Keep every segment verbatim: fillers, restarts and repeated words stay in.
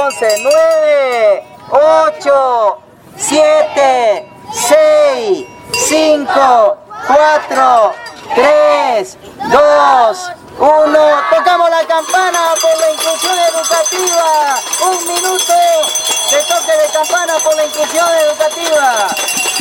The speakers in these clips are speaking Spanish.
entonces, nueve, ocho, siete, seis, cinco, cuatro, tres, dos, uno. Tocamos la campana por la inclusión educativa. Un minuto de toque de campana por la inclusión educativa.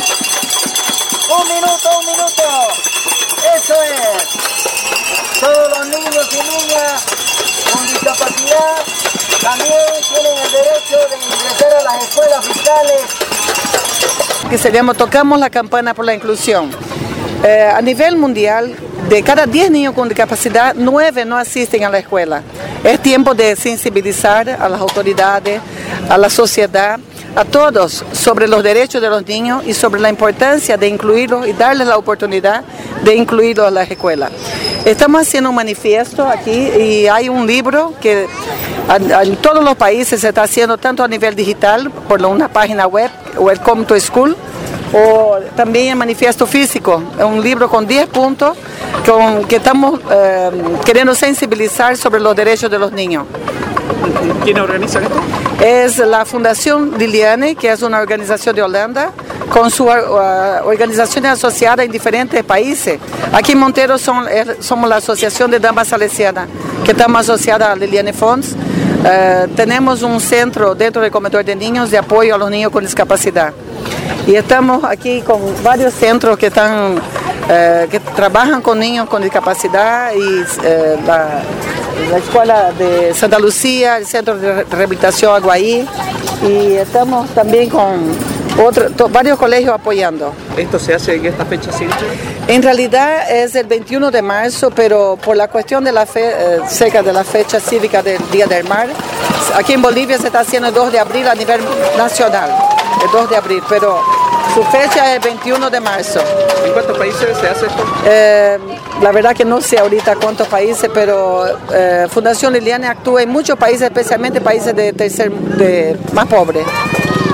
Un minuto, un minuto. Eso es. Todos los niños y niñas con discapacidad también tienen el derecho de ingresar a las escuelas fiscales. Que se llama Tocamos la campana por la inclusión. Eh, a nivel mundial, de cada diez niños con discapacidad, nueve no asisten a la escuela. Es tiempo de sensibilizar a las autoridades, a la sociedad, a todos sobre los derechos de los niños y sobre la importancia de incluirlos y darles la oportunidad de incluirlos a las escuelas. Estamos haciendo un manifiesto aquí y hay un libro que en todos los países se está haciendo, tanto a nivel digital, por una página web, Welcome to School, o también el manifiesto físico, un libro con diez puntos con que estamos eh, queriendo sensibilizar sobre los derechos de los niños. ¿Quién organiza esto? Es la Fundación Liliane, que es una organización de Holanda, con sus uh, organizaciones asociadas en diferentes países. Aquí en Montero son, er, somos la Asociación de Damas Salesianas, que estamos asociadas a Liliane Fonds. Uh, tenemos un centro dentro del comedor de niños de apoyo a los niños con discapacidad. Y estamos aquí con varios centros que están eh, que trabajan con niños con discapacidad y eh, la, la Escuela de Santa Lucía, el Centro de Rehabilitación Aguaí, y estamos también con otro, to, varios colegios apoyando. ¿Esto se hace en esta fecha siempre? En realidad es el veintiuno de marzo, pero por la cuestión de la fe, eh, cerca de la fecha cívica del Día del Mar, aquí en Bolivia se está haciendo el dos de abril a nivel nacional, el dos de abril, pero su fecha es el veintiuno de marzo. ¿En cuántos países se hace esto? Eh, la verdad que no sé ahorita cuántos países, pero eh, Fundación Liliane actúa en muchos países, especialmente países de tercer, de, más pobres.